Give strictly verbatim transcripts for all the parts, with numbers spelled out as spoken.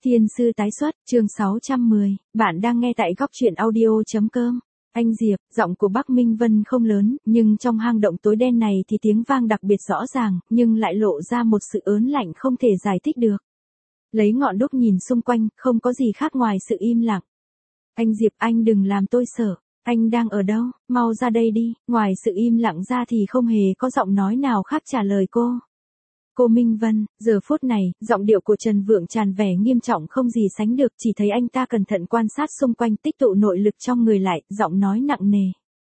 Thiên sư tái xuất, chương sáu trăm mười, bạn đang nghe tại góc truyện audio.com. Anh Diệp, giọng của Bắc Minh Vân không lớn, nhưng trong hang động tối đen này thì tiếng vang đặc biệt rõ ràng, nhưng lại lộ ra một sự ớn lạnh không thể giải thích được. Lấy ngọn đuốc nhìn xung quanh, không có gì khác ngoài sự im lặng. Anh Diệp, anh đừng làm tôi sợ. Anh đang ở đâu? Mau ra đây đi. Ngoài sự im lặng ra thì không hề có giọng nói nào khác trả lời cô. Cô Minh Vân, giờ phút này, giọng điệu của Trần Vượng tràn vẻ nghiêm trọng không gì sánh được, chỉ thấy anh ta cẩn thận quan sát xung quanh, tích tụ nội lực trong người lại, giọng nói nặng nề.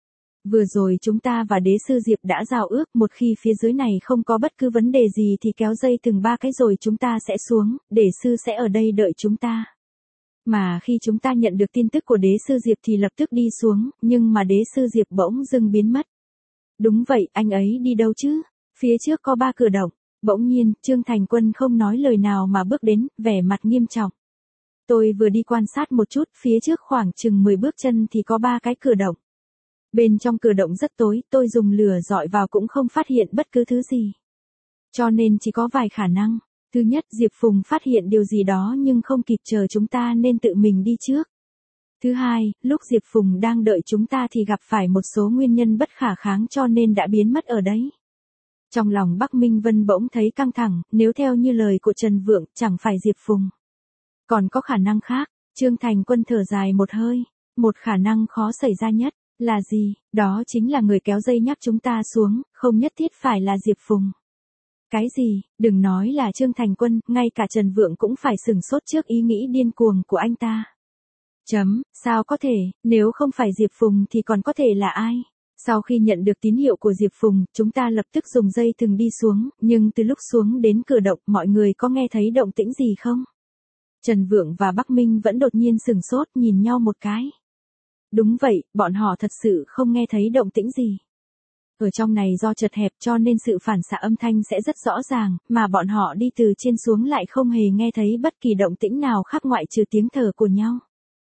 Vừa rồi chúng ta và đế sư Diệp đã giao ước, một khi phía dưới này không có bất cứ vấn đề gì thì kéo dây từng ba cái rồi chúng ta sẽ xuống, đế sư sẽ ở đây đợi chúng ta. Mà khi chúng ta nhận được tin tức của đế sư Diệp thì lập tức đi xuống, nhưng mà đế sư Diệp bỗng dưng biến mất. Đúng vậy, anh ấy đi đâu chứ? Phía trước có ba cửa động. Bỗng nhiên, Trương Thành Quân không nói lời nào mà bước đến, vẻ mặt nghiêm trọng. Tôi vừa đi quan sát một chút, phía trước khoảng chừng mười bước chân thì có ba cái cửa động. Bên trong cửa động rất tối, tôi dùng lửa dọi vào cũng không phát hiện bất cứ thứ gì. Cho nên chỉ có vài khả năng. Thứ nhất, Diệp Phùng phát hiện điều gì đó nhưng không kịp chờ chúng ta nên tự mình đi trước. Thứ hai, lúc Diệp Phùng đang đợi chúng ta thì gặp phải một số nguyên nhân bất khả kháng cho nên đã biến mất ở đấy. Trong lòng Bắc Minh Vân bỗng thấy căng thẳng, nếu theo như lời của Trần Vượng, chẳng phải Diệp Phùng. Còn có khả năng khác, Trương Thành Quân thở dài một hơi, một khả năng khó xảy ra nhất, là gì, đó chính là người kéo dây nhắc chúng ta xuống, không nhất thiết phải là Diệp Phùng. Cái gì, đừng nói là Trương Thành Quân, ngay cả Trần Vượng cũng phải sửng sốt trước ý nghĩ điên cuồng của anh ta. Chấm, sao có thể, nếu không phải Diệp Phùng thì còn có thể là ai? Sau khi nhận được tín hiệu của Diệp Phùng, chúng ta lập tức dùng dây thừng đi xuống, nhưng từ lúc xuống đến cửa động, mọi người có nghe thấy động tĩnh gì không? Trần Vượng và Bắc Minh vẫn đột nhiên sửng sốt nhìn nhau một cái. Đúng vậy, bọn họ thật sự không nghe thấy động tĩnh gì. Ở trong này do chật hẹp cho nên sự phản xạ âm thanh sẽ rất rõ ràng, mà bọn họ đi từ trên xuống lại không hề nghe thấy bất kỳ động tĩnh nào khác ngoại trừ tiếng thở của nhau.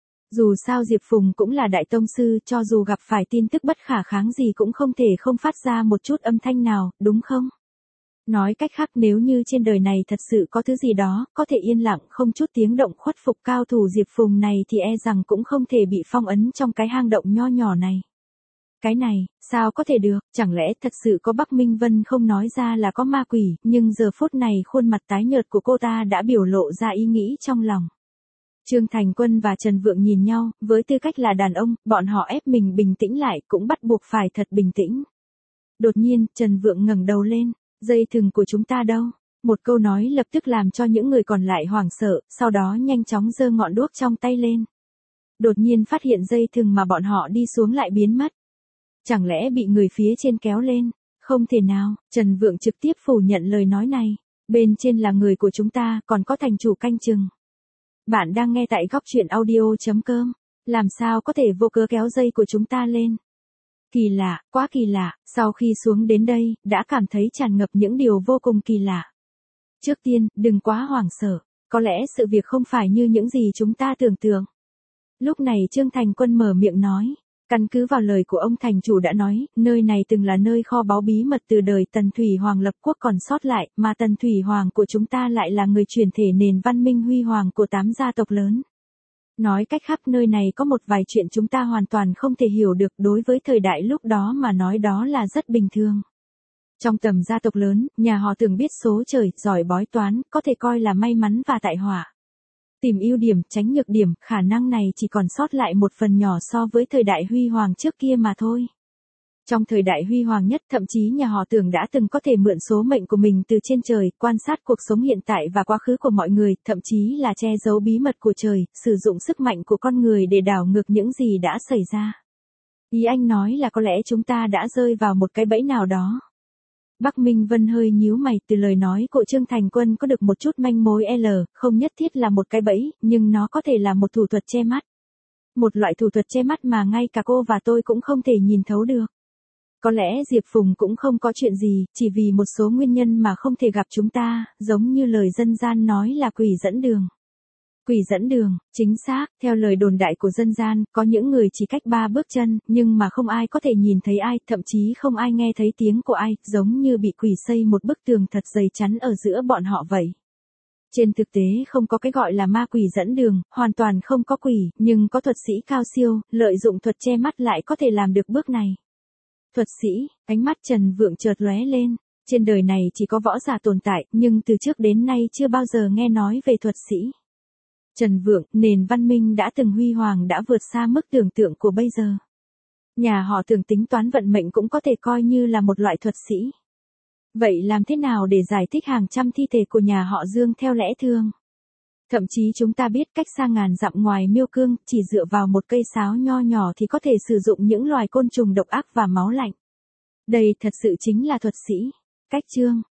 Dù sao Diệp Phùng cũng là đại tông sư, cho dù gặp phải tin tức bất khả kháng gì cũng không thể không phát ra một chút âm thanh nào, đúng không? Nói cách khác, nếu như trên đời này thật sự có thứ gì đó, có thể yên lặng không chút tiếng động khuất phục cao thủ Diệp Phùng này thì e rằng cũng không thể bị phong ấn trong cái hang động nho nhỏ này. Cái này, sao có thể được, chẳng lẽ thật sự có Bắc Minh Vân không nói ra là có ma quỷ, nhưng giờ phút này khuôn mặt tái nhợt của cô ta đã biểu lộ ra ý nghĩ trong lòng. Trương Thành Quân và Trần Vượng nhìn nhau, với tư cách là đàn ông, bọn họ ép mình bình tĩnh lại, cũng bắt buộc phải thật bình tĩnh. Đột nhiên, Trần Vượng ngẩng đầu lên, dây thừng của chúng ta đâu? Một câu nói lập tức làm cho những người còn lại hoảng sợ, sau đó nhanh chóng giơ ngọn đuốc trong tay lên. Đột nhiên phát hiện dây thừng mà bọn họ đi xuống lại biến mất. Chẳng lẽ bị người phía trên kéo lên? Không thể nào, Trần Vượng trực tiếp phủ nhận lời nói này. Bên trên là người của chúng ta, còn có thành chủ canh chừng. Bạn đang nghe tại góc truyện audio.com. Làm sao có thể vô cớ kéo dây của chúng ta lên? Kỳ lạ, quá kỳ lạ, sau khi xuống đến đây, đã cảm thấy tràn ngập những điều vô cùng kỳ lạ. Trước tiên, đừng quá hoảng sợ, có lẽ sự việc không phải như những gì chúng ta tưởng tượng. Lúc này Trương Thành Quân mở miệng nói, căn cứ vào lời của ông thành chủ đã nói, nơi này từng là nơi kho báu bí mật từ đời Tần Thủy Hoàng lập quốc còn sót lại, mà Tần Thủy Hoàng của chúng ta lại là người truyền thể nền văn minh huy hoàng của tám gia tộc lớn. Nói cách khác, nơi này có một vài chuyện chúng ta hoàn toàn không thể hiểu được, đối với thời đại lúc đó mà nói đó là rất bình thường. Trong tầm gia tộc lớn, nhà họ thường biết số trời, giỏi bói toán, có thể coi là may mắn và tại họa. Tìm ưu điểm, tránh nhược điểm, khả năng này chỉ còn sót lại một phần nhỏ so với thời đại huy hoàng trước kia mà thôi. Trong thời đại huy hoàng nhất, thậm chí nhà họ Tưởng đã từng có thể mượn số mệnh của mình từ trên trời, quan sát cuộc sống hiện tại và quá khứ của mọi người, thậm chí là che giấu bí mật của trời, sử dụng sức mạnh của con người để đảo ngược những gì đã xảy ra. Ý anh nói là có lẽ chúng ta đã rơi vào một cái bẫy nào đó. Bắc Minh Vân hơi nhíu mày, từ lời nói của Trương Thành Quân có được một chút manh mối L, không nhất thiết là một cái bẫy, nhưng nó có thể là một thủ thuật che mắt. Một loại thủ thuật che mắt mà ngay cả cô và tôi cũng không thể nhìn thấu được. Có lẽ Diệp Phùng cũng không có chuyện gì, chỉ vì một số nguyên nhân mà không thể gặp chúng ta, giống như lời dân gian nói là quỷ dẫn đường. Quỷ dẫn đường, chính xác, theo lời đồn đại của dân gian, có những người chỉ cách ba bước chân, nhưng mà không ai có thể nhìn thấy ai, thậm chí không ai nghe thấy tiếng của ai, giống như bị quỷ xây một bức tường thật dày chắn ở giữa bọn họ vậy. Trên thực tế không có cái gọi là ma quỷ dẫn đường, hoàn toàn không có quỷ, nhưng có thuật sĩ cao siêu, lợi dụng thuật che mắt lại có thể làm được bước này. Thuật sĩ, ánh mắt Trần Vượng chợt lóe lên, trên đời này chỉ có võ giả tồn tại, nhưng từ trước đến nay chưa bao giờ nghe nói về thuật sĩ. Trần Vượng, nền văn minh đã từng huy hoàng đã vượt xa mức tưởng tượng của bây giờ. Nhà họ Thường tính toán vận mệnh cũng có thể coi như là một loại thuật sĩ. Vậy làm thế nào để giải thích hàng trăm thi thể của nhà họ Dương theo lẽ thường? Thậm chí chúng ta biết cách xa ngàn dặm ngoài Miêu Cương, chỉ dựa vào một cây sáo nho nhỏ thì có thể sử dụng những loài côn trùng độc ác và máu lạnh. Đây thật sự chính là thuật sĩ. Cách chương